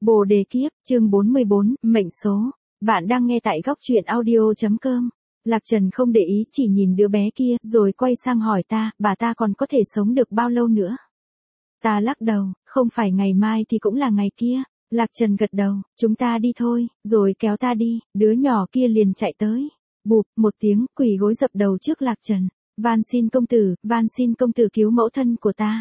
Bồ đề kiếp, chương 44, mệnh số. Bạn đang nghe tại góc truyện audio.com. Lạc Trần không để ý, chỉ nhìn đứa bé kia, rồi quay sang hỏi ta, bà ta còn có thể sống được bao lâu nữa? Ta lắc đầu, không phải ngày mai thì cũng là ngày kia. Lạc Trần gật đầu, chúng ta đi thôi, rồi kéo ta đi, đứa nhỏ kia liền chạy tới. Bụp, một tiếng, quỳ gối dập đầu trước Lạc Trần. Van xin công tử cứu mẫu thân của ta.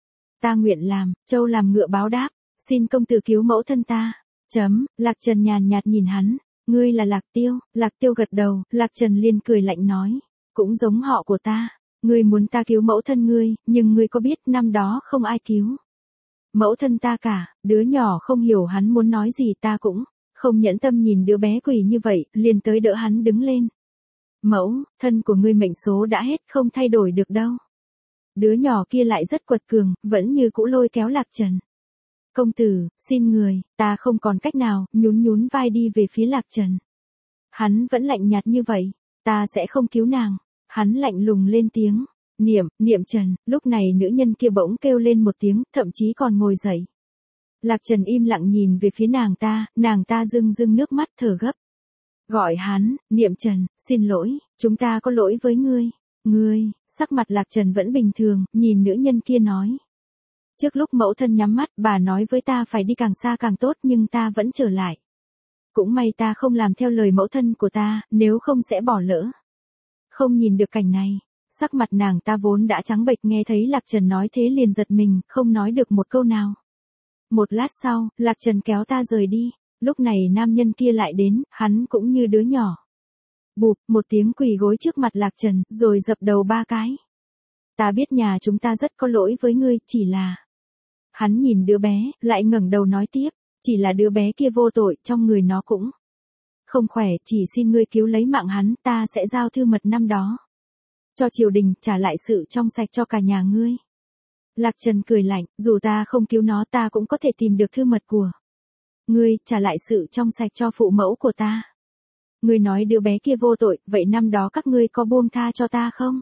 Ta nguyện làm, trâu làm ngựa báo đáp. Xin công tử cứu mẫu thân ta. Lạc Trần nhàn nhạt nhìn hắn. Ngươi là Lạc Tiêu. Lạc Tiêu gật đầu, Lạc Trần liền cười lạnh nói. Cũng giống họ của ta. Ngươi muốn ta cứu mẫu thân ngươi, nhưng ngươi có biết năm đó không ai cứu mẫu thân ta cả. Đứa nhỏ không hiểu hắn muốn nói gì, ta cũng không nhẫn tâm nhìn đứa bé quỳ như vậy, liền tới đỡ hắn đứng lên. Mẫu thân của ngươi mệnh số đã hết, không thay đổi được đâu. Đứa nhỏ kia lại rất quật cường, vẫn như cũ lôi kéo Lạc Trần. Công tử, xin người, ta không còn cách nào, nhún vai đi về phía Lạc Trần. Hắn vẫn lạnh nhạt như vậy, ta sẽ không cứu nàng. Hắn lạnh lùng lên tiếng, niệm Trần. Lúc này nữ nhân kia bỗng kêu lên một tiếng, thậm chí còn ngồi dậy. Lạc Trần im lặng nhìn về phía nàng ta rưng nước mắt thở gấp. Gọi hắn, Niệm Trần, xin lỗi, chúng ta có lỗi với ngươi. Ngươi, sắc mặt Lạc Trần vẫn bình thường, nhìn nữ nhân kia nói. Trước lúc mẫu thân nhắm mắt, bà nói với ta phải đi càng xa càng tốt, nhưng ta vẫn trở lại. Cũng may ta không làm theo lời mẫu thân của ta, nếu không sẽ bỏ lỡ. Không nhìn được cảnh này, sắc mặt nàng ta vốn đã trắng bệch, nghe thấy Lạc Trần nói thế liền giật mình, không nói được một câu nào. Một lát sau, Lạc Trần kéo ta rời đi. Lúc này nam nhân kia lại đến, hắn cũng như đứa nhỏ. Bụp, một tiếng quỳ gối trước mặt Lạc Trần, rồi dập đầu 3 cái. Ta biết nhà chúng ta rất có lỗi với ngươi, chỉ là... Hắn nhìn đứa bé, lại ngẩng đầu nói tiếp, chỉ là đứa bé kia vô tội, trong người nó cũng không khỏe, chỉ xin ngươi cứu lấy mạng hắn, ta sẽ giao thư mật năm đó cho triều đình, trả lại sự trong sạch cho cả nhà ngươi. Lạc Trần cười lạnh, dù ta không cứu nó, ta cũng có thể tìm được thư mật của ngươi, trả lại sự trong sạch cho phụ mẫu của ta. Ngươi nói đứa bé kia vô tội, vậy năm đó các ngươi có buông tha cho ta không?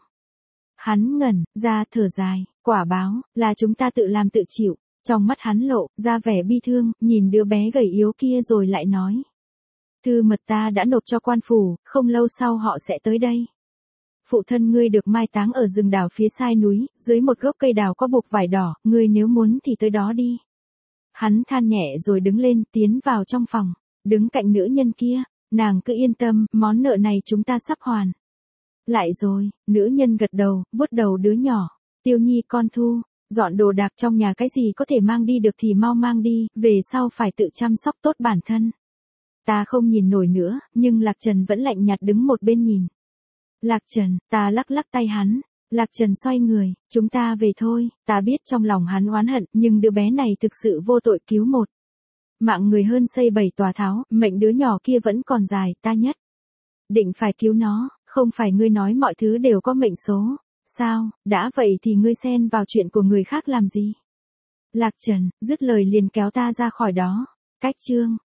Hắn ngẩn ra thở dài, quả báo là chúng ta tự làm tự chịu. Trong mắt hắn lộ ra vẻ bi thương, nhìn đứa bé gầy yếu kia rồi lại nói. Thư mật ta đã nộp cho quan phủ, không lâu sau họ sẽ tới đây. Phụ thân ngươi được mai táng ở rừng đào phía sai núi, dưới một gốc cây đào có buộc vải đỏ, ngươi nếu muốn thì tới đó đi. Hắn than nhẹ rồi đứng lên, tiến vào trong phòng, đứng cạnh nữ nhân kia. Nàng cứ yên tâm, món nợ này chúng ta sắp hoàn lại rồi. Nữ nhân gật đầu, vuốt đầu đứa nhỏ. Tiêu Nhi con Thu, dọn đồ đạc trong nhà, cái gì có thể mang đi được thì mau mang đi, về sau phải tự chăm sóc tốt bản thân. Ta không nhìn nổi nữa, nhưng Lạc Trần vẫn lạnh nhạt đứng một bên nhìn. Lạc Trần, ta lắc tay hắn. Lạc Trần xoay người, chúng ta về thôi. Ta biết trong lòng hắn oán hận, nhưng đứa bé này thực sự vô tội, cứu một mạng người hơn xây 7 tòa tháo, mệnh đứa nhỏ kia vẫn còn dài, ta nhất định phải cứu nó. Không phải ngươi nói mọi thứ đều có mệnh số sao? Đã vậy thì ngươi xen vào chuyện của người khác làm gì? Lạc Trần dứt lời liền kéo ta ra khỏi đó. Cách chương